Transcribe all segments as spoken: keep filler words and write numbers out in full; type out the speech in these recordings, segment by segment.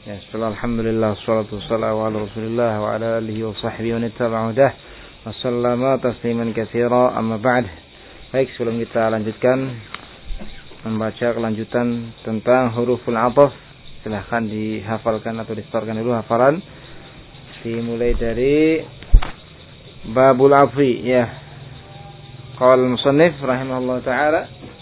Ya, setelah alhamdulillah wassalatu wassalamu ala Rasulillah wa ala alihi wa sahbihi wa nittaba'a hudah wa sallama tasliman katsira, amma ba'd. Baik, sebelum kita lanjutkan membaca kelanjutan tentang huruful athaf, silahkan dihafalkan atau distorkan dulu hafalan. Dimulai dari babul afwi, ya. Qala al-musannif rahimahullah ta'ala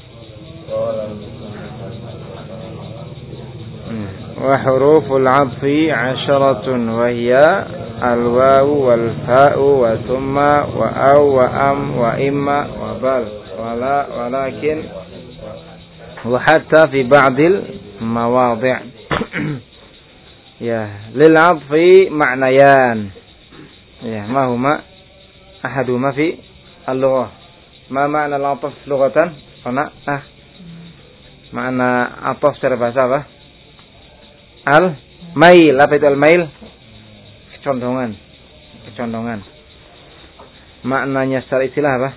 wa huruful athfi asharatun wa hiya al-wawu wal fa'u wa thumma wa aw wa am wa imma wa bal wala walakin wa hatta fi ba'dil mawadhi'. Ya, lil athfi ma'nayan. Ya, ma huma ahaduma fi al-lughah. Ma ma'na al-athf lughatan? Ana ah. Makna athaf secara bahasa apa? Al-mail, apa itu al-mail? Kecondongan. Kecondongan. Maknanya secara istilah apa?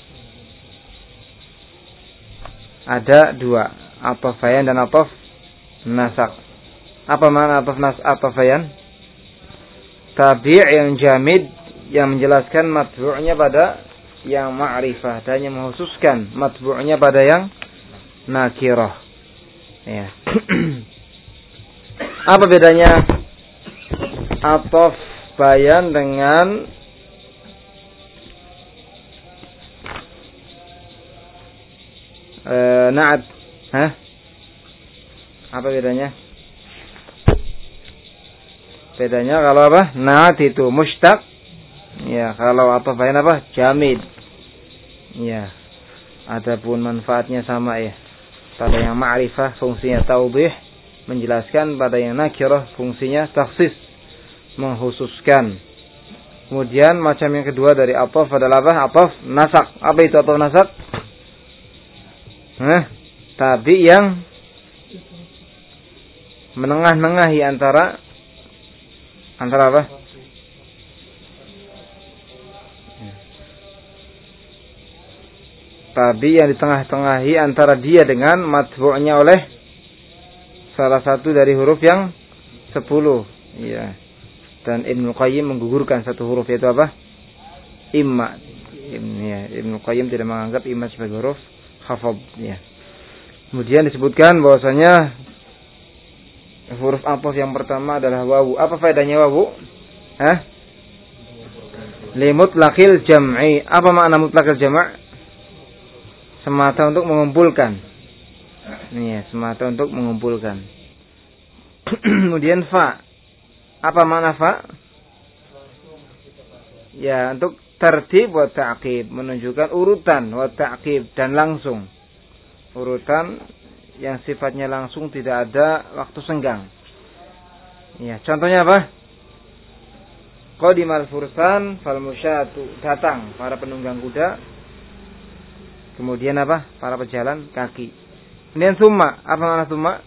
Ada dua, athaf bayan dan athaf nasak. Apa makna athaf nas athaf bayan? Tabi' yang jamid yang menjelaskan matbu'nya pada yang ma'rifah, dan yang mengkhususkan matbu'nya pada yang nakirah. Ya. Apa bedanya athaf bayan dengan uh, na'at? Hah? Apa bedanya? Bedanya kalau apa? Na'at itu mushtaq. Ya, kalau athaf bayan apa? Jamid. Ya. Adapun manfaatnya sama ya. Pada yang ma'rifah fungsinya taudhih, menjelaskan. Pada yang nakirah fungsinya takhsis, mengkhususkan. Kemudian macam yang kedua dari athaf adalah apa? Athaf nasak. Apa itu athaf nasak? Hah? Tabi yang menengah-nengahi antara antara apa? Tabi yang di tengah-tengahi antara dia dengan matbu'nya oleh salah satu dari huruf yang sepuluh. Ya. Dan Ibnu Qayyim menggugurkan satu huruf, yaitu apa? Imma. Ya, Ibnu Qayyim tidak menganggap imma sebagai huruf khafad. Ya. Kemudian disebutkan bahwasanya huruf athaf yang pertama adalah wawu. Apa faedahnya wawu? Hah? Li mutlaqil jam'i. Apa makna mutlaqil jam'? Semata untuk mengumpulkan. Nih, semata untuk mengumpulkan. Kemudian fa. Apa makna fa? Ya, untuk tertib wa ta'qib, menunjukkan urutan wa ta'qib dan langsung. Urutan yang sifatnya langsung, tidak ada waktu senggang. Ya, contohnya apa? Qadimal fursan fal musyatu, datang para penunggang kuda. Kemudian apa? Para pejalan kaki. Kemudian summa. Apa makna summa?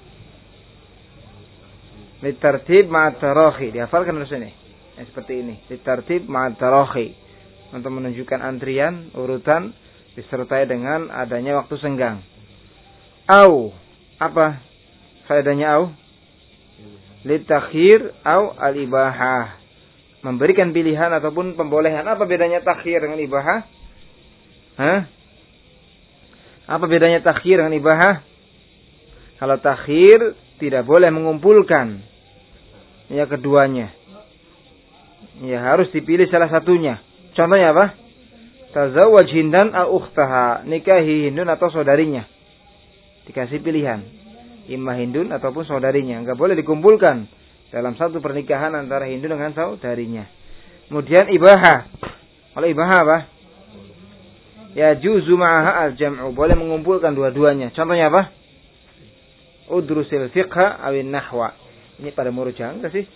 Litartib ma'at tarakhi. Dihafalkan harus ini. Ya, seperti ini. Litartib ma'at tarakhi. Untuk menunjukkan antrian, urutan, disertai dengan adanya waktu senggang. Au. Apa faedahnya au? Litakhir au al-ibahah. Memberikan pilihan ataupun pembolehan. Apa bedanya takhir dengan ibahah? Hah? Apa bedanya takhir dengan ibahah? Kalau takhir tidak boleh mengumpulkan ya keduanya. Ya, harus dipilih salah satunya. Contohnya apa? Tazawwaj Hindan au ukhtaha, nikahi Hindun atau saudarinya. Dikasih pilihan, imma Hindun ataupun saudarinya. Enggak boleh dikumpulkan dalam satu pernikahan antara Hindun dengan saudarinya. Kemudian ibahah. Kalau ibahah apa? Ya juzu ma'aha al-jam'u, boleh mengumpulkan dua-duanya. Contohnya apa? Udrusil fiqha awin nahwa. Ini pada murujah enggak sih?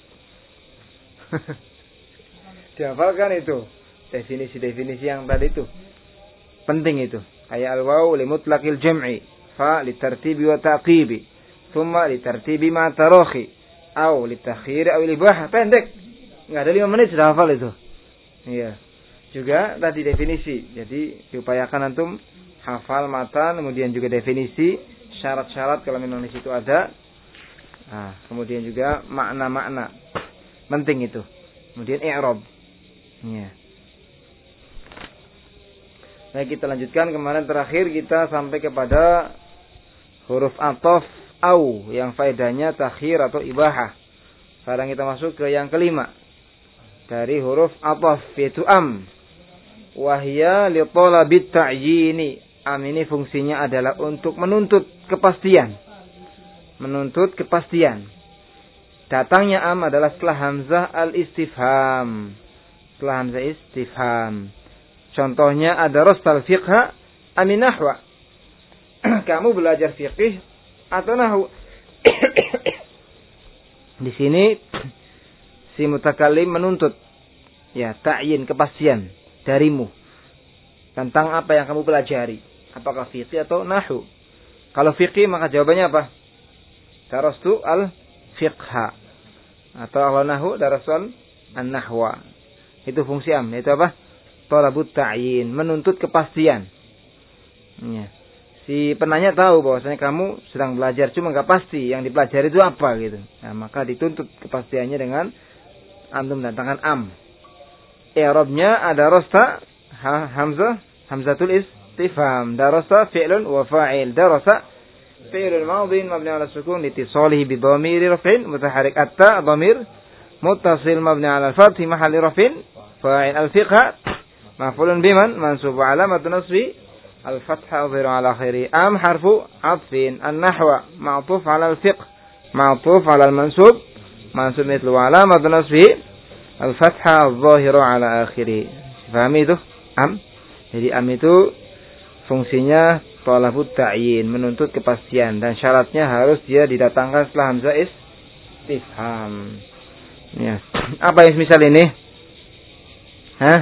Dihafalkan itu. Definisi-definisi yang tadi itu. Penting itu. Kayak al-waw li mutlaqil jam'i, fa li tartibi wa ta'qibi, thumma li tartibi ma tarakhi, au li takhir au li ibahah. Pendek. Enggak ada lima menit sudah hafal itu. Iya. Juga tadi definisi. Jadi diupayakan antum hafal matan, kemudian juga definisi, syarat-syarat kalau memang di situ ada. Nah, kemudian juga makna-makna penting itu. Kemudian i'rab. Ya. Baik, kita lanjutkan. Kemarin terakhir kita sampai kepada huruf ataf au yang faedahnya takhir atau ibahah. Sekarang kita masuk ke yang kelima dari huruf ataf, yaitu am. Wahya li talabit ta'yini. Am ini fungsinya adalah untuk menuntut kepastian. Menuntut kepastian. Datangnya am adalah setelah hamzah al-istifham. Setelah hamzah istifham. Contohnya ada rastal fiqha amin nahwa. Kamu belajar fiqih atau nahwu? Di sini si mutakallim menuntut ya ta'yin kepastian darimu tentang apa yang kamu pelajari, apakah fiqih atau nahwu. Kalau fiqih maka jawabannya apa? Darastu al-fiqha. Atau kalau nahwu darastu an-nahwa. Itu fungsi am, yaitu apa? Talabut ta'yin, menuntut kepastian. Ya. Si penanya tahu bahwasanya kamu sedang belajar, cuma nggak pasti yang dipelajari itu apa gitu. Nah, maka dituntut kepastiannya dengan antum mendatangkan am. I'rabnya ada rasta ha, hamzah, hamzatul istifham. Darasa fi'lun wa fa'il. Darasa fi'lun madhin mabni 'ala sukun litisalihi bi dhamiri raf'in mutaharrik. Atta dhamir muttasil mabni 'ala al-fath fi mahalli raf'in fa'il. Al-fiqha maf'ulun biman mansub 'alamat nasbi al-fathah dhir 'ala akhiri. Am harfu 'athfin. An-nahwa ma'tuf 'ala al-fiqh ma'tuf 'ala al-mansub mansub mithlu 'alamat nasbi al-fathah dhahira 'ala akhiri. Pahami itu? Am. Jadi am itu fungsinya talabut ta'yin, menuntut kepastian, dan syaratnya harus dia didatangkan setelah hamzah istifham. Ya. Apa yang misal ini? Hah?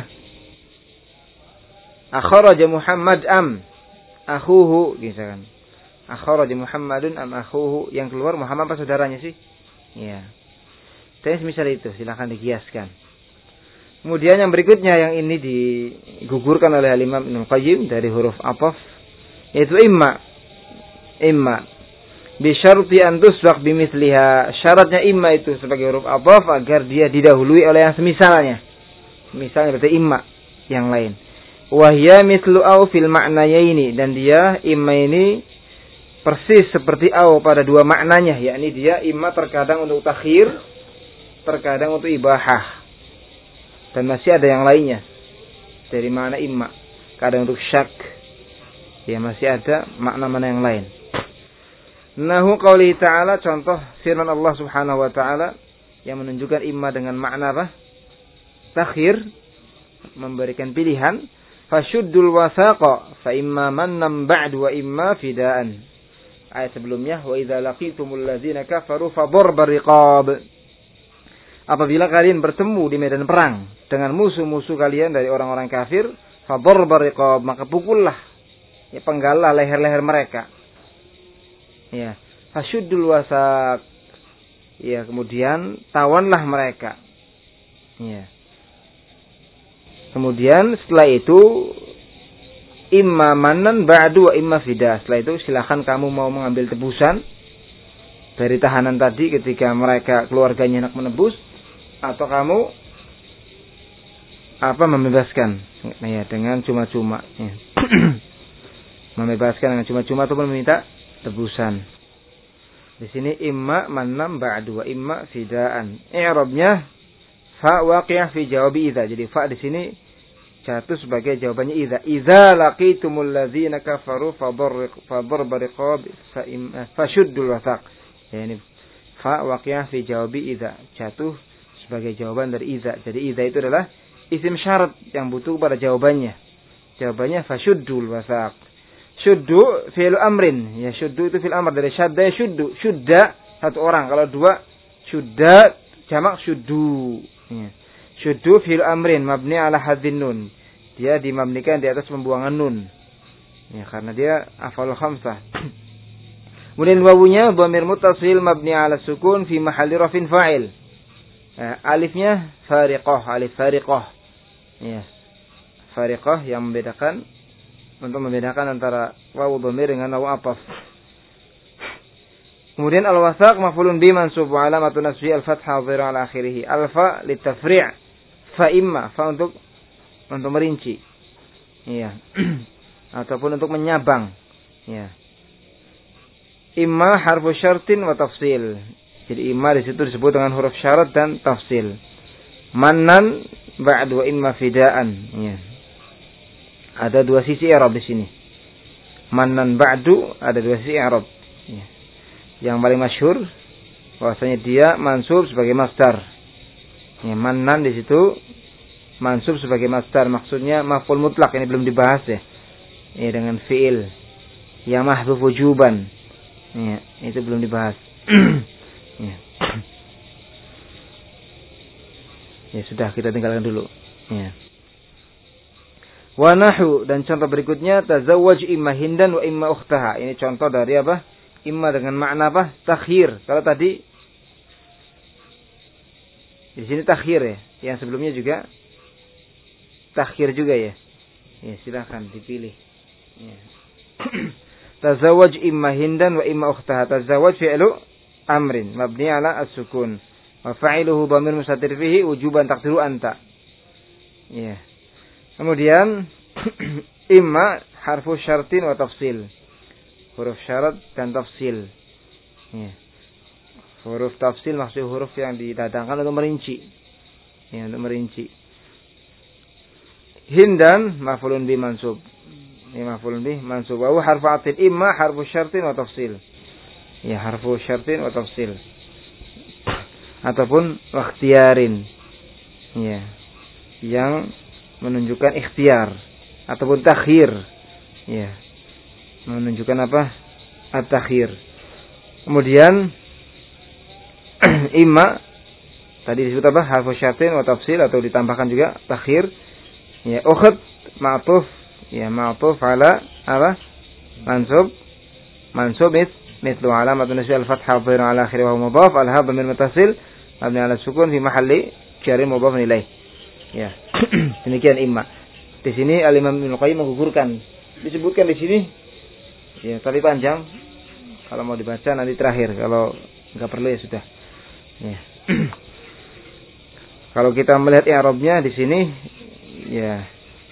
Akhraja Muhammad am akhuhu, gitu kan. Akhraja Muhammadun am akhuhu, yang keluar Muhammad apa saudaranya sih? Ya. Saya misal itu, silakan dikiaskan. Kemudian yang berikutnya yang ini digugurkan oleh Imam Ibnu Qayyim dari huruf ataf, yaitu imma. Imma bi syarti an tusbaq bimithliha. Syaratnya imma itu sebagai huruf ataf agar dia didahului oleh yang semisalnya. Misalnya berarti imma yang lain. Wahya mithlu au fil ma'nayaini, dan dia imma ini persis seperti au pada dua maknanya, yakni dia imma terkadang untuk takhir, terkadang untuk ibahah. Dan masih ada yang lainnya dari makna imma, kadang untuk syak. Ya, masih ada makna-makna yang lain. Nahu qauli ta'ala, contoh firman Allah Subhanahu wa taala yang menunjukkan imma dengan makna apa? Takhir, memberikan pilihan. Fashuddul wasaqa fa imma mannan ba'du wa imma fidaan. Ayat sebelumnya, wa idza laqitumul ladzina kafaru fadharbar riqab. Apabila kalian bertemu di medan perang dengan musuh-musuh kalian dari orang-orang kafir, fadharbar riqab, maka pukullah, ya penggallah leher-leher mereka. Ya, fashuddul wasaq. Ya, kemudian tawanlah mereka. Ya. Kemudian setelah itu imma manan ba'du wa imma fida. Setelah itu silakan kamu mau mengambil tebusan dari tahanan tadi ketika mereka keluarganya hendak menebus, atau kamu apa membebaskan ya dengan cuma-cuma ya. Membebaskan dengan cuma-cuma ataupun meminta tebusan. Di sini imma manan ba'du wa imma fidaan. I'rabnya fa waqi'ah fi jawabi idza. Jadi fa di sini jatuh sebagai jawabannya idza. Idza laqitumul ladzina kafaru fadharba riqab fa shuddul wasaq. Ya, ini fa waqi'ah fi jawabi idza, jatuh sebagai jawaban dari idza. Jadi idza itu adalah isim syarat yang butuh pada jawabannya. Jawabannya fa shuddul wasaq. Syuddu fi'il amrin. Ya, syuddu itu fi'il amr dari syadda ya syuddu. Syudda satu orang, kalau dua syudda jamak syuddu. Ya. Syuddu fi'il amrin mabni ala hadzin nun. Dia dimabnikan di atas pembuangan nun. Ya, karena dia af'alul khamsah. Kemudian wawunya dhamir muttasil mabni ala sukun fi mahalli rafin fa'il. Ya, alifnya fariqah, alif fariqah. Ya. Fariqah yang membedakan, untuk membedakan antara wawu dhamir dengan wawu ataf. Kemudian al-wasaq maf'ulun bi mansub wa alamatun nasbi al-fathah dhahira ala akhirih. Alfa litafri', fa imma, fa untuk untuk merinci. Iya. Ataupun untuk menyabang. Ya. Imma harfu syartin wa tafsil. Jadi imma di situ disebut dengan huruf syarat dan tafsil. Mannan ba'du wa imma fidaan. Ya. Ada dua sisi i'rab di sini. Mannan ba'du ada dua sisi i'rab. Ya. Yang paling masyhur bahwasanya dia mansub sebagai masdar. Ya, mannan di situ mansub sebagai masdar, maksudnya maf'ul mutlak, ini belum dibahas ya. Ya, dengan fi'il ya mahdhuf wujuban. Ya, itu belum dibahas. Ya. Ya sudah, kita tinggalkan dulu. Ya. Wa nahu, dan contoh berikutnya tazawwaj imma hindan wa imma ukhtaha. Ini contoh dari apa? Imma dengan makna apa? Takhir. Kalau tadi di sini takhir ya. Yang sebelumnya juga takhir juga ya. Ya, silakan dipilih. Ya. Tazawwaj imma hindan wa imma ukhtaha. Tazawwaj fi'lu amrin mabni ala as-sukun. Wa fa'iluhu dhamir mustatir fihi wujuban taqdiru anta. Ya. Kemudian imma harfu syartin wa tafsil. Huruf syarat dan tafsil. Ya. Huruf tafsil maksud huruf yang didatangkan untuk merinci. Ya, untuk merinci. Hindan maf'ulun bi mansub. Ini maf'ulun bi mansub. Wa huwa harfu atin imma harfu syartin wa tafsil. Ya, harfu syartin wa tafsil. Ataupun ikhtiyarin. Ya. Yang menunjukkan ikhtiar ataupun takhir. Ya. Menunjukkan apa? At-takhir. Kemudian imma tadi disebut apa? Harfu syartin wa tafsil atau ditambahkan juga takhir. Ya, ukht ma'tuf, ya ma'tuf ala apa? Mansub. Mansub is mithlu alamatun nasbi al-fathah dhahira ala akhirih wa mudhaf al-ha dhamir muttasil mabni ala sukun fi mahalli jarrin mudhaf ilaih. Ya. Demikian imma. Di sini Al-Imam Ibnu Qayyim menggugurkan. Disebutkan di sini ya, tapi panjang. Kalau mau dibaca nanti terakhir. Kalau enggak perlu ya sudah. Ya. Kalau kita melihat i'rabnya di sini ya,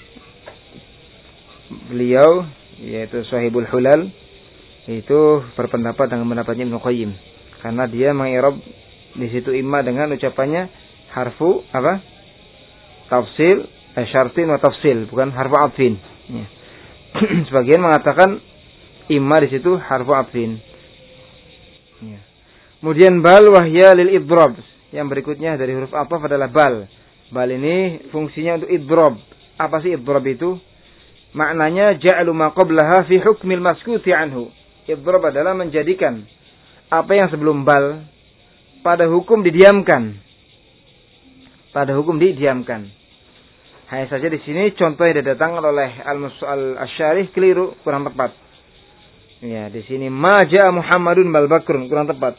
beliau yaitu Shahibul Hulal itu berpendapat dengan pendapatnya Ibnu Qayyim karena dia mengi'rab di situ imma dengan ucapannya harfu apa? Tafsil, eh, syartin wa tafsil, bukan harfu atfin. Ya. Sebagian mengatakan imma di situ harfu atfin. Ya. Kemudian bal wahya lil idrab. Yang berikutnya dari huruf ataf adalah bal. Bal ini fungsinya untuk idrab. Apa sih idrab itu? Maknanya ja'lu ma qablaha fi hukmil maskuti anhu. Idrab adalah menjadikan apa yang sebelum bal pada hukum didiamkan. Pada hukum didiamkan. Hanya saja di sini contoh yang didatangkan oleh Al-Asy'arih keliru, kurang tepat. Ya, di sini ma ja'a Muhammadun bal Bakrun, kurang tepat.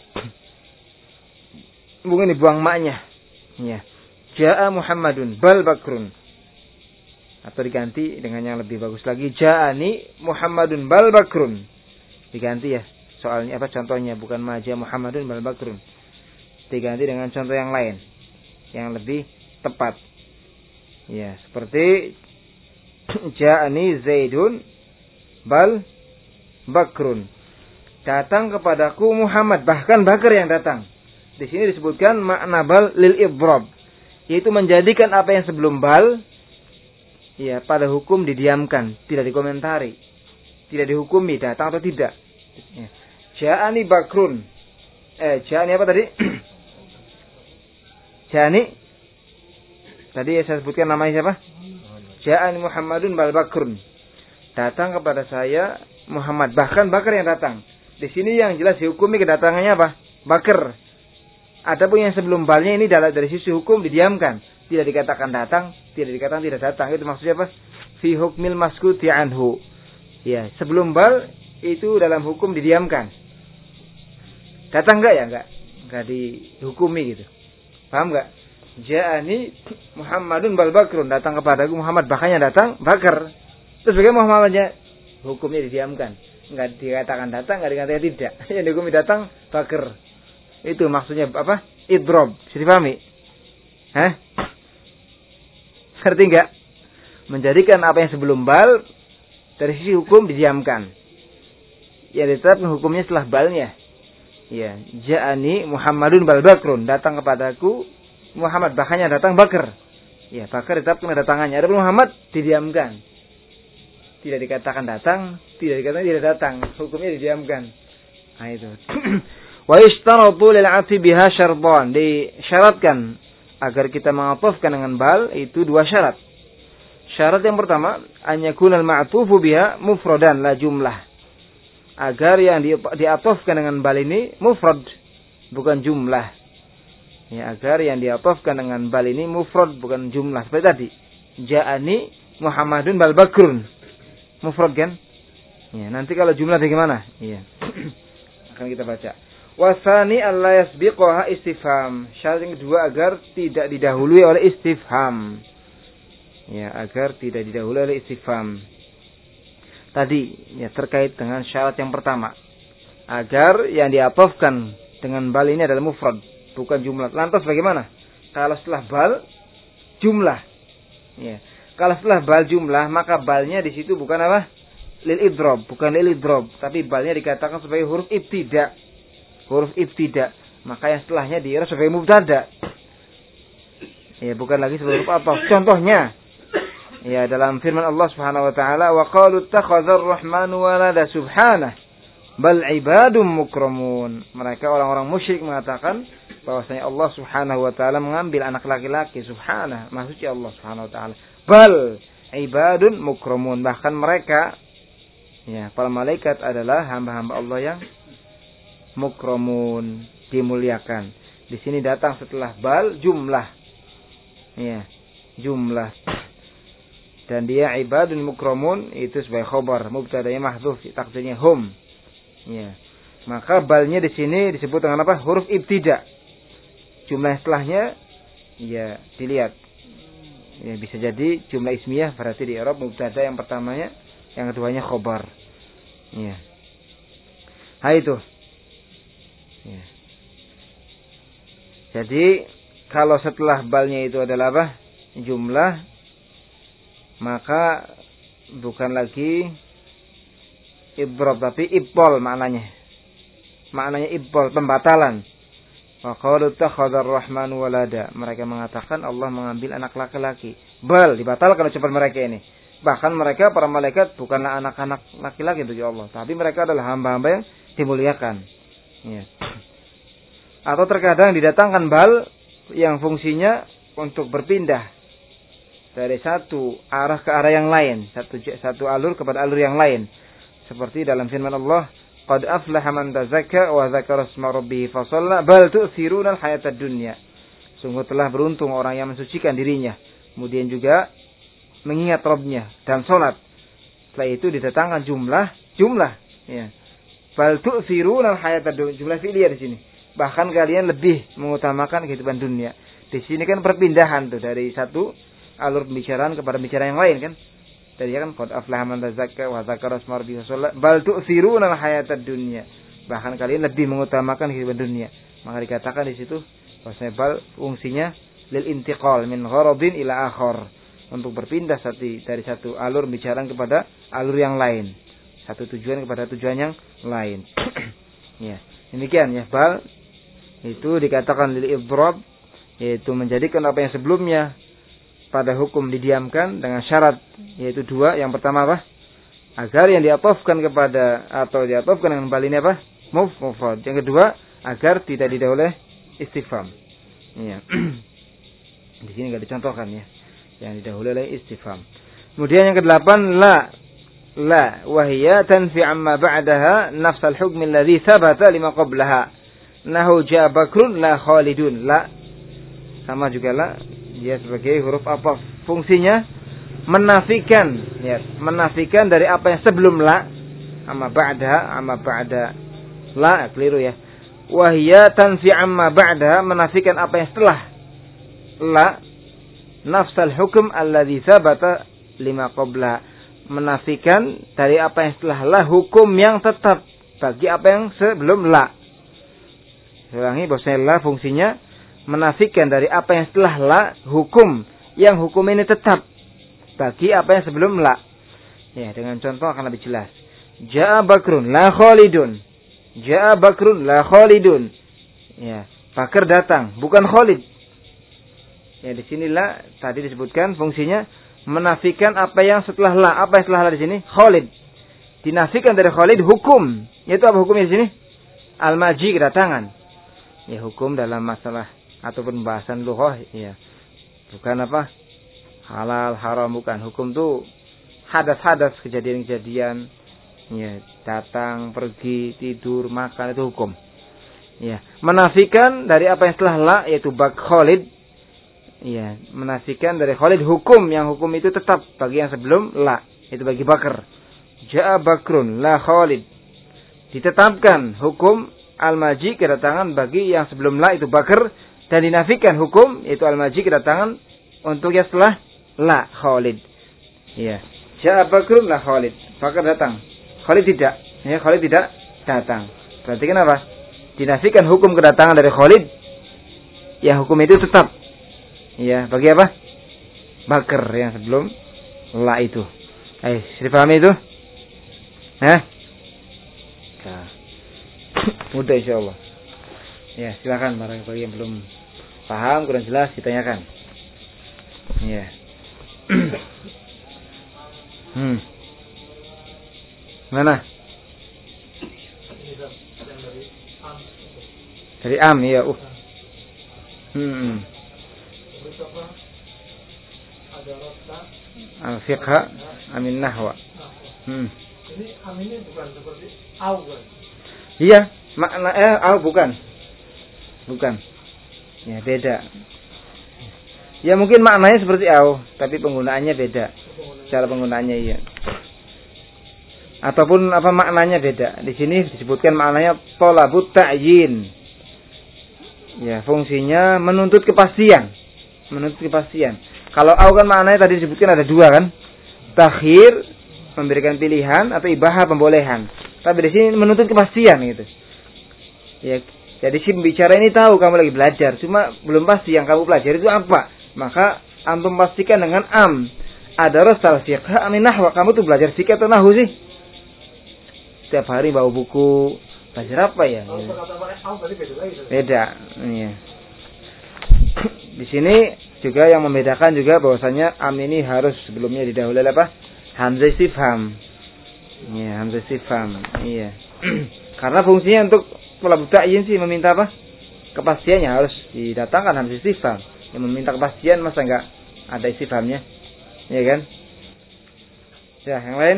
Mungkin dibuang maknya. Ya. Ja'a Muhammadun bal Bakrun. Atau diganti dengan yang lebih bagus lagi, ja'ani Muhammadun bal Bakrun. Diganti ya. Soalnya apa contohnya, bukan ma ja'a Muhammadun bal Bakrun. Diganti dengan contoh yang lain yang lebih tepat. Ya, seperti ja'ani Zaidun bal Bakrun. Datang kepadaku Muhammad, bahkan Bakar yang datang. Di sini disebutkan makna bal lil idrab, yaitu menjadikan apa yang sebelum bal ya pada hukum didiamkan, tidak dikomentari, tidak dihukumi datang atau tidak. Ya. Ja'ani Bakrun. Eh, ja'ani apa tadi? Ja'ani tadi saya sebutkan namanya siapa? Ja'ani Muhammadun bal Bakrun. Datang kepada saya Muhammad, bahkan Bakar yang datang. Di sini yang jelas dihukumi kedatangannya apa? Bakar. Adapun yang sebelum balnya ini dari sisi hukum didiamkan, tidak dikatakan datang, tidak dikatakan tidak datang. Itu maksudnya apa? Fi hukmil maskuti anhu. Ya, sebelum bal itu dalam hukum didiamkan. Datang enggak ya? Enggak. Enggak dihukumi gitu. Paham enggak? Ja'ani Muhammadun bal Bakrun, datang kepadaku Muhammad, bahkan yang datang Bakar. Terus bagaimana Muhammadnya? Hukumnya didiamkan. Enggak dikatakan datang, enggak dikatakan tidak. Yang dihukumi datang bakar. Itu maksudnya apa? Idrob. Bisa dipahami? Hah? Ngerti enggak? Menjadikan apa yang sebelum bal dari sisi hukum didiamkan. Ya ditetapkan hukumnya setelah balnya. Ya, ja'ani Muhammadun bal bakrun, datang kepadaku Muhammad, bahkannya datang Bakar. Ya, Bakar ditetapkan ada tangannya. Ada Muhammad didiamkan. Tidak dikatakan datang, tidak dikatakan tidak datang, hukumnya didiamkan. Nah itu. Wa ishtaratu lil 'atfi biha syartan, disyaratkan agar kita mengatofkan dengan bal itu dua syarat. Syarat yang pertama, an yakunal ma'tufu biha mufradan la jumlah. Agar yang diatofkan dengan bal ini mufrad, bukan jumlah. Ya, agar yang diatofkan dengan bal ini mufrad, bukan jumlah. Seperti tadi, ja'ani Muhammadun bal bakrun. Mufrad kan? Ya, nanti kalau jumlah bagaimana? Iya. Akan kita baca. Wasani alla yasbiqaha istifham. Syarat yang kedua agar tidak didahului oleh istifham. Ya, agar tidak didahului oleh istifham. Tadi ya terkait dengan syarat yang pertama, agar yang diatofkan dengan bal ini adalah mufrad, bukan jumlah. Lantas bagaimana kalau setelah bal jumlah? Ya, kalau setelah bal jumlah, maka balnya di situ bukan apa? Lil idrob, bukan lil idrob, tapi balnya dikatakan sebagai huruf ibtida. Huruf ibtida, maka yang setelahnya diiras sebagai mubtada. Ya, bukan lagi sebagai huruf ataf. Contohnya, ya dalam firman Allah Subhanahu wa taala, wa qalu ittakhadhar rahmanu walada subhanah bal ibadum mukramun. Mereka orang-orang musyrik mengatakan bahwasanya Allah Subhanahu wa taala mengambil anak laki-laki, subhanah, maksudnya Allah Subhanahu wa taala. Bal ibadun mukramun, bahkan mereka ya para malaikat adalah hamba-hamba Allah yang mukramun, dimuliakan. Di sini datang setelah bal jumlah. Ya, jumlah. Dan dia ibadun mukramun itu sebagai khobar, mubtada'nya mahdhuf, takdirnya hum. Ya. Maka balnya di sini disebut dengan apa? Huruf ibtida. Jumlah setelahnya ya dilihat. Ya, bisa jadi jumlah ismiyah berarti di i'rab mubtada yang pertamanya, yang keduanya khobar. Ya. Ha itu. Ya. Jadi kalau setelah balnya itu adalah apa? Jumlah, maka bukan lagi ibrob tapi ibol maknanya. Maknanya ibol, pembatalan. Wa qalu takhadar rahmanu walada. Mereka mengatakan Allah mengambil anak laki-laki. Bal, dibatalkan ucapan mereka ini. Bahkan mereka para malaikat bukanlah anak-anak laki-laki bagi Allah, tapi mereka adalah hamba-hamba yang dimuliakan. Ya. Atau terkadang didatangkan bal yang fungsinya untuk berpindah dari satu arah ke arah yang lain, satu satu alur kepada alur yang lain. Seperti dalam firman Allah, qad aflaha man tazakka wa dzakara isma rabbih fa shalla bal tu'thiruna al-hayatad dunya. Sungguh telah beruntung orang yang mensucikan dirinya, kemudian juga mengingat Rabbnya dan salat. Setelah itu didatangkan jumlah, jumlah ya. Bal tu'thiruna al-hayatad dunya, jumlah fi'liyah di sini. Bahkan kalian lebih mengutamakan kehidupan dunia. Di sini kan perpindahan tuh dari satu alur pembicaraan kepada bicara yang lain kan. Tadi kan qad aflaha man tazakka wa dzakara isma rabbih shalla bal tu'thiruna al-hayatad dunya. Bahkan kalian lebih mengutamakan kehidupan dunia. Maka dikatakan di situ bahwasanya bal fungsinya lil intiqal min gharadin ila akhar, untuk berpindah dari satu alur pembicaraan kepada alur yang lain. Satu tujuan kepada tujuan yang lain. Ya, demikian ya, bal itu dikatakan lil idrab, yaitu menjadikan apa yang sebelumnya pada hukum didiamkan dengan syarat, yaitu dua. Yang pertama apa? Agar yang diatofkan kepada atau diatofkan dengan bal ini apa? Muf, mufrad. Yang kedua, agar tidak didahului istifham. Ya. Di sini enggak dicontohkan ya. Yang didahului oleh istifham. Kemudian yang kedelapan, la la wahiyya tanfi amma ba'daha nafs al-hukm alladhi thabata lima qablaha. Nahu ja'a Bakrun la Khalidun. La sama juga la, dia sebagai huruf apa? Fungsinya menafikan, ya, menafikan dari apa yang sebelum la, amma ba'da, amma ba'da la, keliru ya. Wahiyya tanfi amma ba'da, menafikan apa yang setelah la, nafsal hukum alladzi tsabata lima qabla, menafikan dari apa yang setelah la hukum yang tetap bagi apa yang sebelum la. Ulangi, bahwasanya la fungsinya menafikan dari apa yang setelah la hukum yang hukum ini tetap bagi apa yang sebelum la. Ya, dengan contoh akan lebih jelas. Ja'a Bakrun la Khalidun. Ja'a Bakrun la Khalidun. Ya, Bakar datang, bukan Khalid. Ya, di sinilah tadi disebutkan fungsinya menafikan apa yang setelah la. Apa yang setelah la di sini? Khalid. Dinafikan dari Khalid hukum. Yaitu apa hukumnya di sini? Al-maji, kedatangan. Ya, hukum dalam masalah ataupun bahasan lughah, ya. Bukan apa? Halal, haram, bukan. Hukum itu hadas-hadas, kejadian-kejadian. Ya, datang, pergi, tidur, makan, itu hukum. Ya, menafikan dari apa yang setelah la, yaitu bak Khalid. Ya, menafikan dari Khalid hukum yang hukum itu tetap bagi yang sebelum la, itu bagi Bakar. Ja'a Bakrun la Khalid. Ditetapkan hukum al-maji, kedatangan bagi yang sebelum la, itu Bakar, dan dinafikan hukum yaitu al-maji, kedatangan untuk yang setelah la Khalid. Ya, Ja'a Bakrun la Khalid. Bakar datang. Khalid tidak. Ya, Khalid tidak datang. Berarti kenapa? Dinafikan hukum kedatangan dari Khalid, ya hukum itu tetap. Ya, bagi apa? Bakar yang sebelum la itu. Eh, sudah paham itu? Hah? Nah, mudah insyaallah. Ya, silakan bagi yang belum paham, kurang jelas ditanyakan. Ya. Hmm. Mana? Dari am, ya. Uh. Hmm. Al-fiqha amin nahwa. Hmm. Ini am ini bukan seperti au kan? Iya, makna eh au bukan. Bukan. Ya, beda. Ya mungkin maknanya seperti au, tapi penggunaannya beda. Cara penggunaannya iya. Ataupun apa maknanya beda. Di sini disebutkan maknanya thalabut ta'yin. Ya, fungsinya menuntut kepastian. Menuntut kepastian. Kalau au kan maknanya tadi disebutkan ada dua kan? Takhir, memberikan pilihan, atau ibahah, pembolehan. Tapi di sini menuntut kepastian gitu. Ya, jadi si pembicara ini tahu kamu lagi belajar, cuma belum pasti yang kamu pelajari itu apa. Maka antum pastikan dengan am. Ada rasal fiqh amin nahwa. Kamu tuh belajar fikih atau nahwu sih? Setiap hari bawa buku, belajar apa ya? Kalau au tadi beda lagi. Beda. Iya. Di sini juga yang membedakan juga bahwasanya am ini harus sebelumnya didahului apa? Hamzah istifham. Iya, hamzah istifham. Iya. Karena fungsinya untuk thalabut ta'yin sih meminta apa? Kepastiannya harus didatangkan hamzah istifham. Yang meminta kepastian masa enggak ada istifhamnya? Iya kan? Ya, yang lain?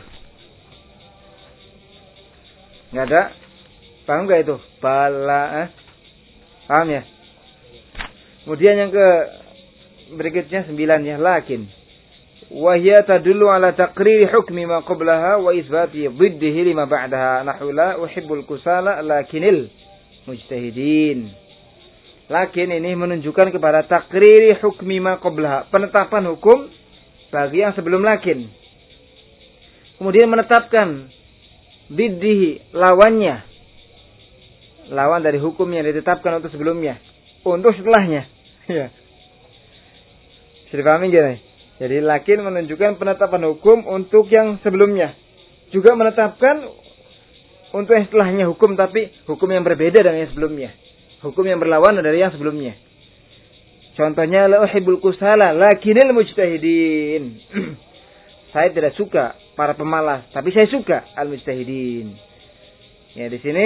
Enggak ada? Paham enggak itu? Bala, eh? Paham ya? Kemudian yang ke berikutnya sembilan ya, lakin wa hiya tadullu ala taqriri hukmi ma qablaha wa isbati dhiddihi lima ba'daha nahwu la uhibbul kusala lakinil mujtahidin. Lakin ini menunjukkan kepada takriri hukmi ma qablaha, penetapan hukum bagi yang sebelum lakin. Kemudian menetapkan dhiddihi, lawannya, lawan dari hukum yang ditetapkan untuk sebelumnya, untuk setelahnya. Ya. Sudah paham gini? Jadi lakin menunjukkan penetapan hukum untuk yang sebelumnya. Juga menetapkan untuk yang setelahnya hukum, tapi hukum yang berbeda dengan yang sebelumnya. Hukum yang berlawanan dari yang sebelumnya. Contohnya la uhibbul kusala lakinil mujtahidin. Saya tidak suka para pemalas, tapi saya suka al-mujtahidin. Ya, di sini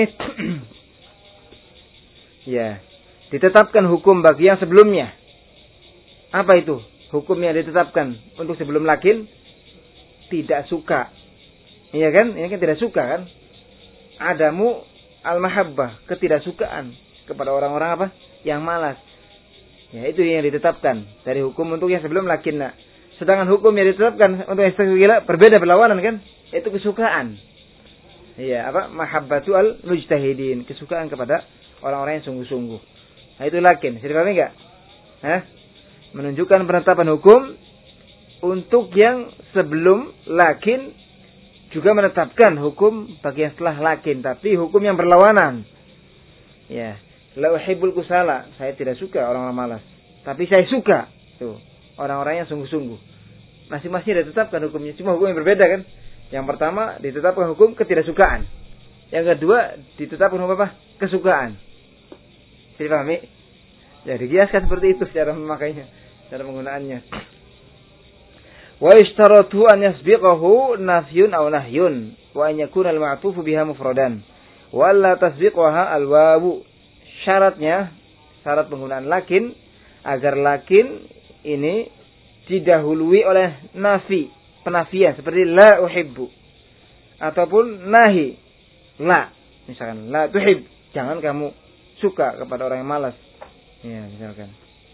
ya, ditetapkan hukum bagi yang sebelumnya. Apa itu? Hukum yang ditetapkan untuk sebelum lakin, tidak suka. Iya kan? Ini kan tidak suka kan? Adamu al-mahabbah, ketidaksukaan kepada orang-orang apa? Yang malas. Ya, itu yang ditetapkan dari hukum untuk yang sebelum lakin. Nah, sedangkan hukum yang ditetapkan untuk yang setelah berbeda, berlawanan kan? Itu kesukaan. Iya, apa? Mahabbatu al-mujtahidin, kesukaan kepada orang-orang yang sungguh-sungguh. Nah, itu lakin. Sudah paham enggak? Hah? Menunjukkan penetapan hukum untuk yang sebelum lakin juga menetapkan hukum bagi yang setelah lakin, tapi hukum yang berlawanan. Ya, la uhibbul kusala, saya tidak suka orang-orang malas, tapi saya suka tuh orang-orang yang sungguh-sungguh. Masing-masing ditetapkan hukumnya, cuma hukum yang berbeda kan. Yang pertama ditetapkan hukum ketidaksukaan. Yang kedua ditetapkan hukum apa? Kesukaan. Jadi pahami? Ya, dikiaskan seperti itu secara memakainya, cara penggunaannya. Wa ishtaratu an yasbiqahu nafyun aw nahyun wa an yakuna al-ma'tufu biha mufradan wa alla tasbiqaha al-wawu. Syaratnya, syarat penggunaan lakin agar lakin ini didahului oleh nafi, penafian seperti la uhibbu ataupun nahi, la, misalkan la tuhib, jangan kamu suka kepada orang yang malas. Ya, misalkan.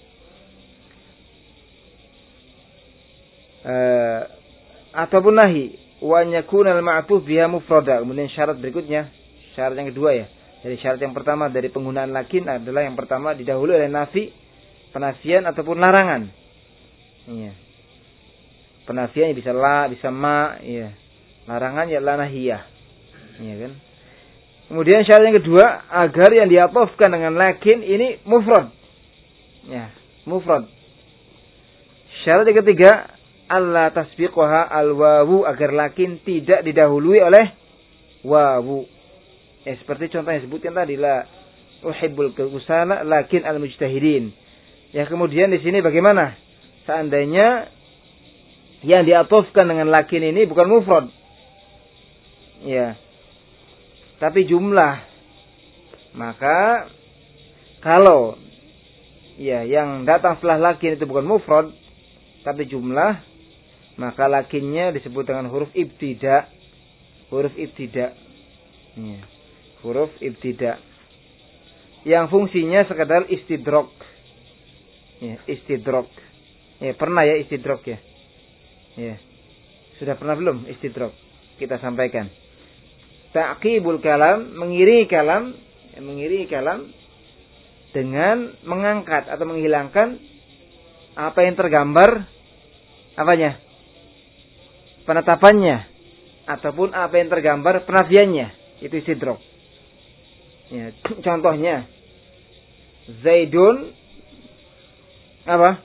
Uh, ataupun nahi wa yakuna al-ma'tuf biha mufrada. Kemudian syarat berikutnya, syarat yang kedua ya. Jadi syarat yang pertama dari penggunaan lakin adalah yang pertama didahului oleh nafi, penafian ataupun larangan. Iya. Penafian bisa la, bisa ma, iya. Larangan ya la nahiyah. Iya kan? Kemudian syarat yang kedua agar yang diatofkan dengan lakin ini mufrad. Ya, mufrad. Syarat yang ketiga alla tasbiqaha al-wawu, agar lakin tidak didahului oleh wawu. Ya, seperti contoh yang disebutkan tadi, la uhibbul kusala lakin al-mujtahidin. Ya, kemudian di sini bagaimana? Seandainya yang diatofkan dengan lakin ini bukan mufrad. Ya. Tapi jumlah. Maka kalau ya yang datang setelah lakin itu bukan mufrad tapi jumlah, maka lakinnya disebut dengan huruf ibtida. Huruf ibtida. Ya. Huruf ibtida. Yang fungsinya sekadar istidrok. Ya, istidrok. Ya, pernah ya istidrok ya. Ya. Sudah pernah belum istidrok? Kita sampaikan. Ta'qibul kalam, mengiringi kalam, ya, mengiringi kalam dengan mengangkat atau menghilangkan apa yang tergambar apanya? Penetapannya ataupun apa yang tergambar penafiannya. Itu istidrok. Ya, contohnya Zaidun apa?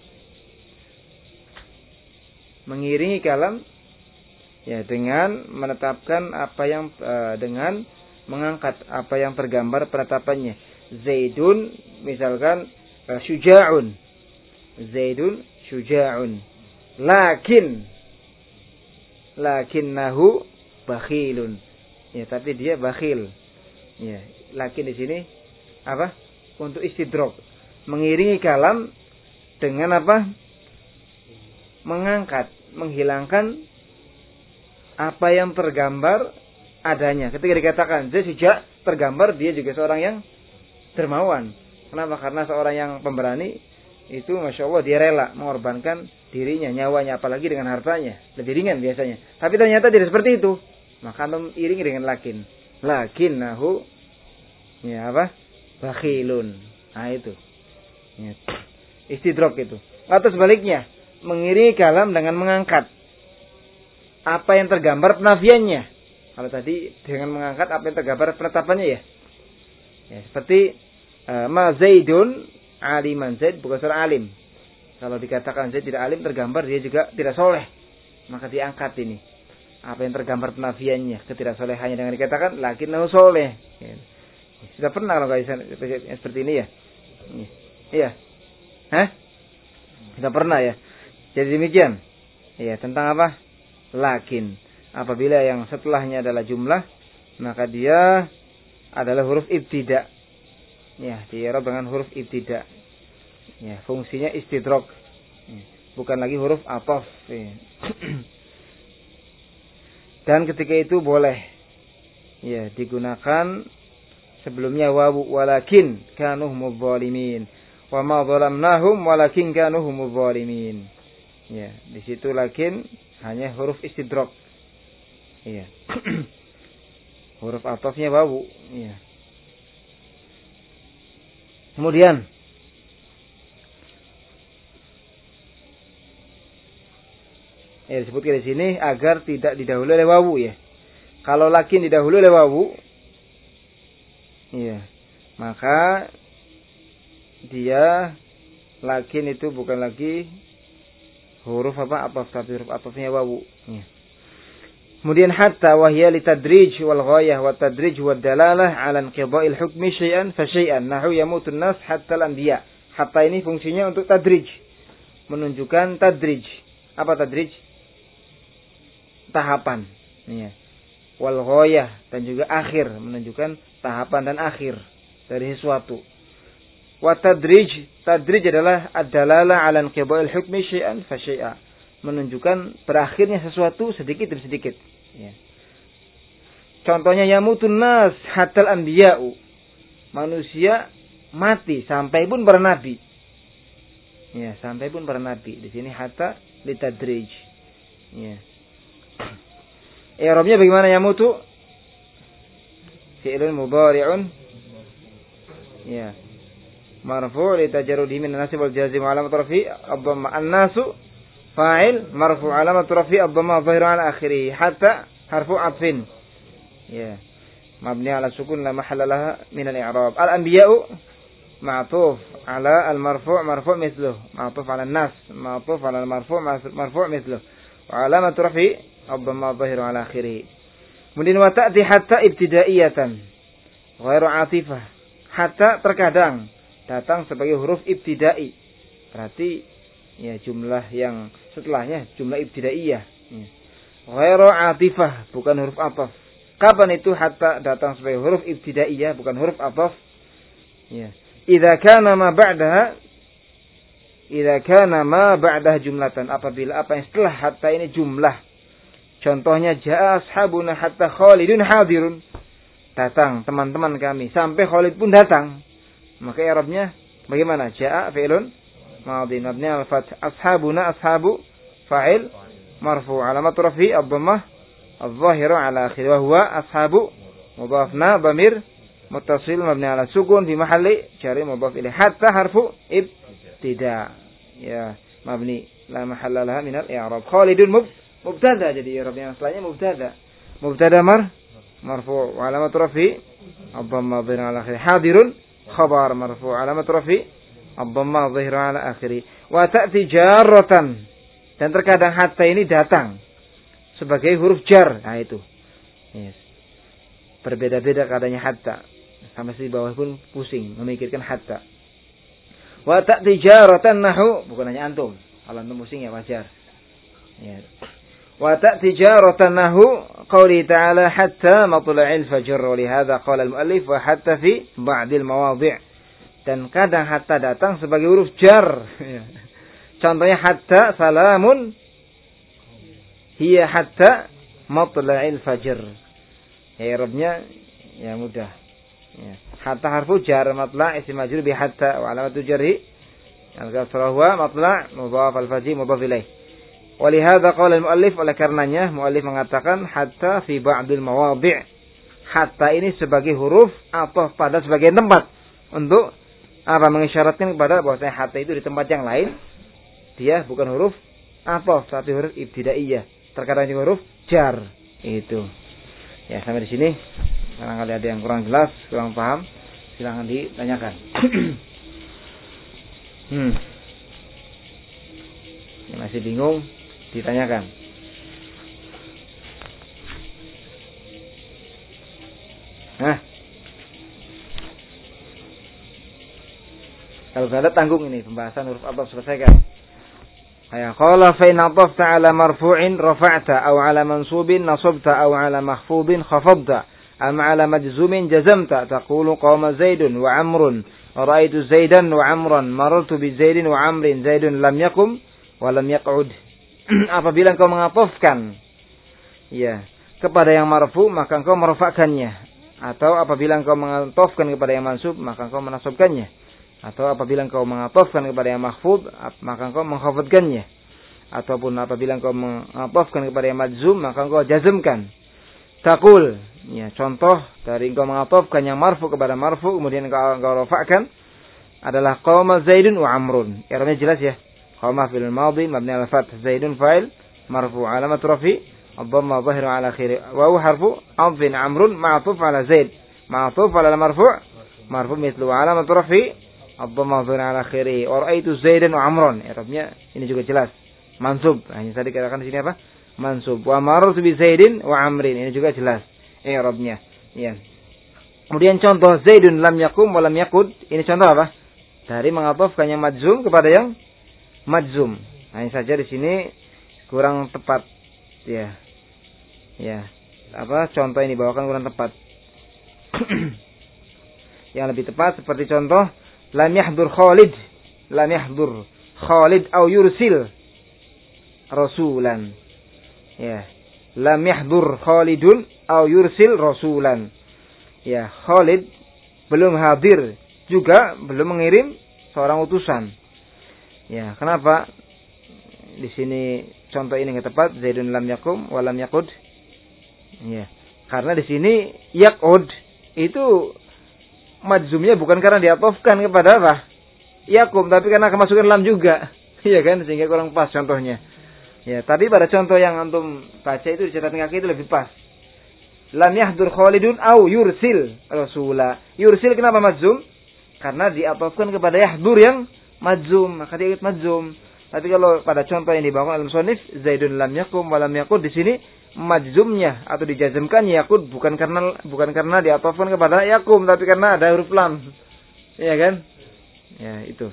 Mengiringi kalam ya dengan menetapkan apa yang uh, dengan mengangkat apa yang tergambar penetapannya. Zaidun misalkan uh, syuja'un. Zaidun syuja'un. Lakin lakinnahu bakhilun. Ya, tapi dia bakhil. Ya, lakin di sini apa? Untuk istidrok. Mengiringi kalam dengan apa? Mengangkat, menghilangkan apa yang tergambar adanya. Ketika dikatakan dia sejak tergambar dia juga seorang yang dermawan. Kenapa? Karena seorang yang pemberani itu masya Allah dia rela mengorbankan dirinya, nyawanya, apalagi dengan hartanya. Lebih ringan biasanya. Tapi ternyata tidak seperti itu. Maka antum iringi dengan lakin. Lakinnahu ya apa? Bakhilun. Nah itu. Ya. Istidrok itu. Atau sebaliknya, mengiringi kalam dengan mengangkat apa yang tergambar penafiannya. Kalau tadi dengan mengangkat apa yang tergambar penetapannya ya. Ya seperti uh, ma Zaidun aliman, Zaid bukan seorang alim. Kalau dikatakan Zaid tidak alim, tergambar dia juga tidak soleh. Maka diangkat ini. Apa yang tergambar penafiannya, ketidaksolehannya dengan dikatakan lakinnahu soleh. Ya. Sudah pernah kalau guys seperti ini ya? Iya. Hah? Sudah pernah ya? Jadi demikian. Ya, tentang apa? Lakin. Apabila yang setelahnya adalah jumlah, maka dia adalah huruf ibtida. Ya, di'rab dengan huruf ibtida. Ya, fungsinya istidrok. Ya, bukan lagi huruf ataf. Ya. Dan ketika itu boleh ya digunakan sebelumnya wawu, walakin kanu humuz zalimin. Wa ma zalamnahum walakin kanu humuz zalimin. Ya, di situ lakin hanya huruf istidrok. Iya. Huruf atofnya wawu, iya. Kemudian Ya, disebutkan di sini agar tidak didahului oleh wawu ya. Kalau lakin didahului oleh wawu, ya, maka dia lakin itu bukan lagi huruf apa apa tapi huruf atofnya wawu. Ya. Kemudian hatta wahya litadrij wal ghayah wa tadrij wad dalalah ala inqida'il hukmi syai'an fa syai'an nahu yamutun nas hatta al anbiya. Hatta ini fungsinya untuk tadrij, menunjukkan tadrij. Apa tadrij? Tahapan. Ya. Wal ghayah dan juga akhir, menunjukkan tahapan dan akhir dari sesuatu. Wa tadrij, tadrij adalah ad-dalalah 'ala inqida'il hukmi syai'an fa syai'a, menunjukkan berakhirnya sesuatu sedikit demi sedikit. Ya. Contohnya yamutun nas hatal anbiya'u, manusia mati sampai pun para nabi. Ya, sampai pun para nabi. Di sini hatta litadrij. Ya. I'rabnya bagaimana yamutu? Fi'lun mudhari'un. Ya. Marfu' li tajarrudihi min an-nasb wal jazm wa alamat rafi' ad-dhamma. An-nasu fa'il marfu' alamat rafi' ad-dhamma dhahiru 'ala akhirih. Hatta harfu 'athfin. Ya. Mabni 'ala sukun la mahalla laha min al-i'rab. Al-anbiya'u ma'tuf 'ala al-marfu' marfu' mithluhu. Ma'tuf 'ala an-nas, ma'tuf 'ala al-marfu' marfu' mithluhu. Wa alamat rafi' ad-dhamma dhahiru 'ala akhirih. Kemudian wa ta'ti hatta ibtidaiyatan ghairu 'atifah. Hatta terkadang datang sebagai huruf ibtidai. Berarti ya jumlah yang setelahnya jumlah ibtidaiyah. Ya. Ghairu 'atifah, bukan huruf athaf. Kapan itu hatta datang sebagai huruf ibtidaiyah bukan huruf athaf? Ya. Idza kana ma ba'daha idza kana ma ba'daha jumlatan, apabila apa yang setelah hatta ini jumlah. Contohnya jaa ashabuna hatta Khalidun hadirun. Datang teman-teman kami sampai Khalid pun datang. Maka i'rabnya bagaimana? Jaa fi'lun madhi mabni 'ala al-fath. Ashabuna ashabu fa'il marfu' alamat rafi' ad-dhammah adh-dhahiru 'ala akhir wa huwa ashabu mudhafna dhamir muttasil mabni 'ala sukun fi mahalli jar mudhaf ilaih. Hatta harfu ibtida. Ya, mabni la mahalla laha min al-i'rab. Khalidun mubtada, jadi i'rabnya setelahnya mubtada. Mubtada mar marfu' alamat rafi' ad-dhammah dhamir 'ala akhir. Hadirun khabar marfu' alamat rafi' ad-dhammah dhahir 'ala akhiri. Wa ta'ti jarratan, dan terkadang hatta ini datang sebagai huruf jar. Nah itu. Yes. Berbeda-beda keadaannya hatta. Sampai di bawah pun pusing memikirkan hatta. Wa ta'ti jarratan nahu, bukan hanya antum. Kalau antum pusing ya wajar. Ya. Wa ta'ti jarratan nahu qawli ta'ala hatta matla'il fajr. Wa lihadza qala al-muallif wa hatta fi ba'dil mawadhi'. Dan kadang hatta datang sebagai huruf jar. Contohnya hatta salamun hiya hatta matla'il fajr. Ya, i'rabnya ya mudah. Ya. Hatta harfu jar, matla' isim majrur bi hatta wa alamatu jarhi al-kasrah huwa matla' mudhaf al-fajr mudhaf ilaih. Walihada qala al-muallif, oleh karenanya muallif mengatakan hatta fi ba'dil mawadhi'. Hatta ini sebagai huruf atau pada sebagian tempat untuk apa? Mengisyaratkan kepada bahwasanya hatta itu di tempat yang lain dia bukan huruf atau tapi huruf ibtidaiyah. Terkadang juga huruf jar. Itu. Ya, sampai di sini. Barangkali ada yang kurang jelas, kurang paham, silakan ditanyakan. hmm. Yang masih bingung ditanyakan. Nah, kalau ada tanggung ini pembahasan huruf ataf selesaikan. Ya, qala fa in atafta ala marfu'in rafa'ta aw ala mansubin nasabta aw ala mahfudin khafadta am ala majzumin jazamta taqulu qama zaidun wa amrun ra'aitu zaidan wa amran marartu bi zaidin wa amrin zaidun lam yaqum wa lam yaq'ud. Apabila engkau mengatofkan ya kepada yang marfu maka engkau merafa'kannya, atau apabila engkau mengatofkan kepada yang mansub maka engkau menasabkannya, atau apabila engkau mengatofkan kepada yang mahfud maka engkau menghafadkannya, ataupun apabila engkau mengatofkan kepada yang majzum maka engkau jazmkan. Taqul, ya contoh dari engkau mengatofkan yang marfu kepada marfu kemudian engkau engkau rafa'kan adalah qama zaidun wa amrun. I'rabnya jelas ya. Qama fi'il madhi mabni 'ala fath, zaidun fa'il marfu. Alamat rafi ad-dhamma dhahirun ala akhirih. Wa huwa harfu adfin amrun ma'tuf ala zaid. Ma'tuf ala marfu' marfu mithlu. Alamat rafi ad-dhamma dhahirun ala akhirih. Wa ra'aitu zaidan wa amran. I'rabnya ini juga jelas. Mansub. Hanya tadi katakan di sini apa? Mansub. Wa marartu bi zaidin wa amrin. Ini juga jelas i'rabnya. Ya. Kemudian contoh zaidun lam yakum wa lam yakud. Ini contoh apa? Dari mengatofkannya majzum kepada yang majzum. Hanya saja di sini kurang tepat. Ya. Ya. Apa? Contoh ini bawakan kurang tepat. Yang lebih tepat seperti contoh lam yahdur Khalid. Lam yahdur Khalid au yursil rasulan. Ya. Lam yahdur Khalidun au yursil rasulan. Ya, Khalid belum hadir juga belum mengirim seorang utusan. Ya, kenapa di sini contoh ini enggak tepat? Zaidun lam yakum wa lam yakud. Ya. Karena di sini yaqud itu majzumnya bukan karena diatofkan kepada apa? Yakum, tapi karena kemasukan lam juga. Iya kan? Sehingga kurang pas contohnya. Ya, tapi pada contoh yang antum baca itu di catatan kaki itu lebih pas. Lam yahdur Khalidun au yursil rasula. Yursil kenapa majzum? Karena diatofkan kepada yahdur yang majzum, maka dia ikut majzum. Tapi kalau pada contoh yang dibawakan al-musannif Zaidun lam yakum wa lam yakud, di sini majzumnya atau dijazmkan yakud bukan karena bukan karena diatofkan kepada yakum, tapi karena ada huruf lam. Iya kan? Ya, itu.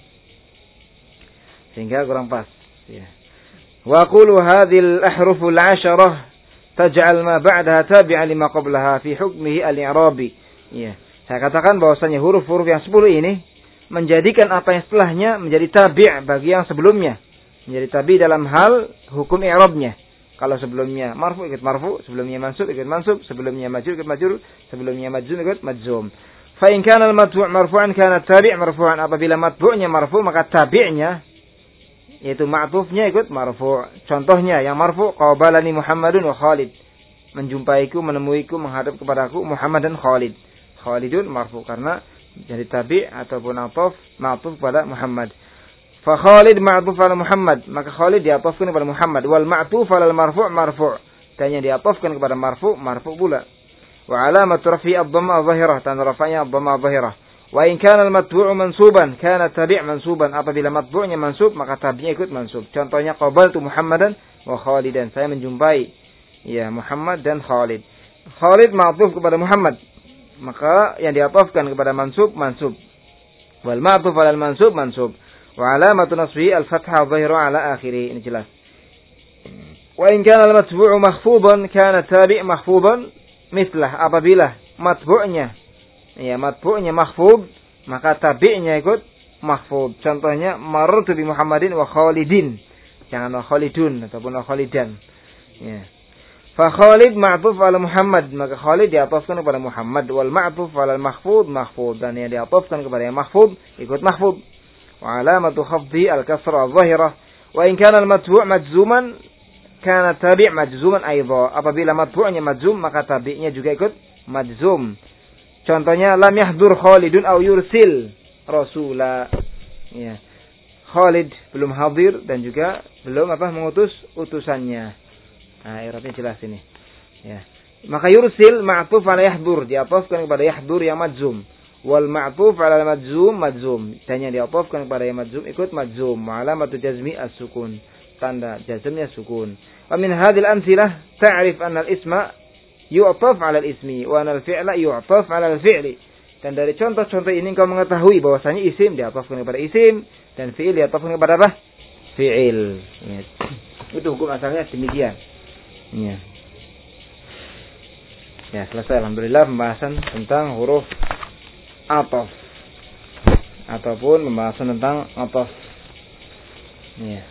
Sehingga kurang pas. Ya. Wa qulu hadhil ahruful asharah taj'al ma ba'daha tabi'an lima qablaha fi hukmihi al-i'rabi. Ya. Saya katakan bahwasanya huruf-huruf yang sepuluh ini menjadikan apa yang setelahnya menjadi tabi' bagi yang sebelumnya. Menjadi tabi' dalam hal hukum i'rabnya. Kalau sebelumnya marfu ikut marfu, sebelumnya mansub ikut mansub, sebelumnya majrur ikut majrur, sebelumnya majzum ikut majzum. Fa in kana al-matbu' marfu'an kana tabi' marfu'an. Apabila matbu'nya marfu maka tabi'nya yaitu ma'tufnya ikut marfu'. Contohnya yang marfu' qabalani Muhammadun wa Khalid. Menjumpaiku, menemuiku, menghadap kepadaku Muhammad dan Khalid. Khalidun marfu' karena jadi tabi' ataupun ataf ma'tuf pada Muhammad. Fa Khalid ma'tuf ala Muhammad, maka Khalid diatafkan kepada Muhammad. Wal ma'tuf ala marfu' marfu'. Dan yang diatafkan kepada marfu' marfu' pula. Wa alamat rafi' ad-dhamma adh-dhahirah, tanda rafa'nya ad-dhamma adh-dhahirah. Wa in kana al-matbu'u mansuban kana tabi' mansuban. Apabila matbu'nya mansub maka tabi'nya ikut mansub. Contohnya qabaltu Muhammadan wa Khalidan. Saya menjumpai ya Muhammad dan Khalid. Khalid ma'tuf kepada Muhammad, maka yang diatafkan kepada mansub mansub. Wal ma'tuf 'ala al-mansub mansub. Wa alamatu nasbihi al-fathah adh-dhahiru 'ala akhirih. Ini jelas. Wa in kana al-matbu'u makhfudan kana tabi' makhfudan mislah. Apabila matbu'nya ya matbu'nya mahfud maka tabi'nya ikut mahfud. Contohnya marartu bi Muhammadin wa Khalidin. Jangan wa Khalidun ataupun wa Khalidan. Ya. Fa Khalid ma'tuf 'ala Muhammad, maka Khalid diatafkan kepada Muhammad. Wal ma'tuf 'ala al-mahfud mahfud, dan yang diatafkan kepada yang mahfud ikut mahfud. Wa alamatu khafdi al-kasra adh-dhahirah. Wa in kana al-matbu' majzuman kana tabi' majzuman aidha. Apabila matbu'nya majzum maka tabi'nya juga ikut majzum. Contohnya lam yahdur Khalidun au yursil rasula. Ya. Khalid belum hadir dan juga belum apa mengutus utusannya. Nah, i'rabnya jelas ini. Ya. Maka yursil ma'tuf 'ala yahdur, diatofkan kepada yahdur yang majzum. Wal ma'tuf 'ala majzum majzum. Dan yang diatofkan kepada yang majzum ikut majzum. Alamatu jazmi as-sukun. Tanda jazmnya sukun. Wa min hadhil amtsilah ta'rif anna al-isma yu'taf 'ala al-ismi wa anna al-fi'la yu'taf 'ala al-fi'li. Dan dari contoh-contoh ini engkau mengetahui bahwasanya isim diatafkan kepada isim dan fi'il diatafkan kepada apa? Fi'il. Ya. Itu hukum asalnya demikian. Ya. Ya, selesai alhamdulillah pembahasan tentang huruf ataf ataupun pembahasan tentang ataf. Ya.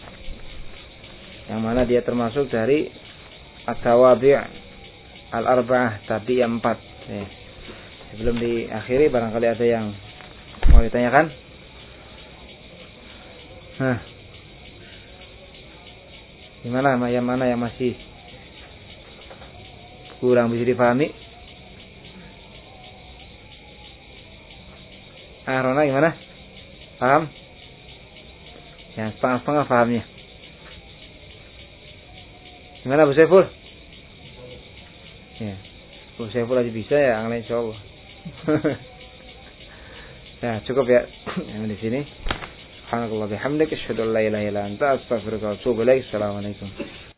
Yang mana dia termasuk dari at-tawabi' al-arba'ah, tabi' yang empat. Ya. Sebelum diakhiri barangkali ada yang mau ditanyakan. Nah. Gimana yang mana yang masih kurang bisa dipahami? Ah, Rona gimana? Paham? Yang setengah-setengah pahamnya. Gimana Bu Saiful? Ya. Bu Saiful aja bisa ya, yang lain insyaallah. Ya, cukup ya yang di sini. Subhanallah bihamdika asyhadu an la ilaha illa anta astaghfiruka wa atubu ilaik. Assalamualaikum.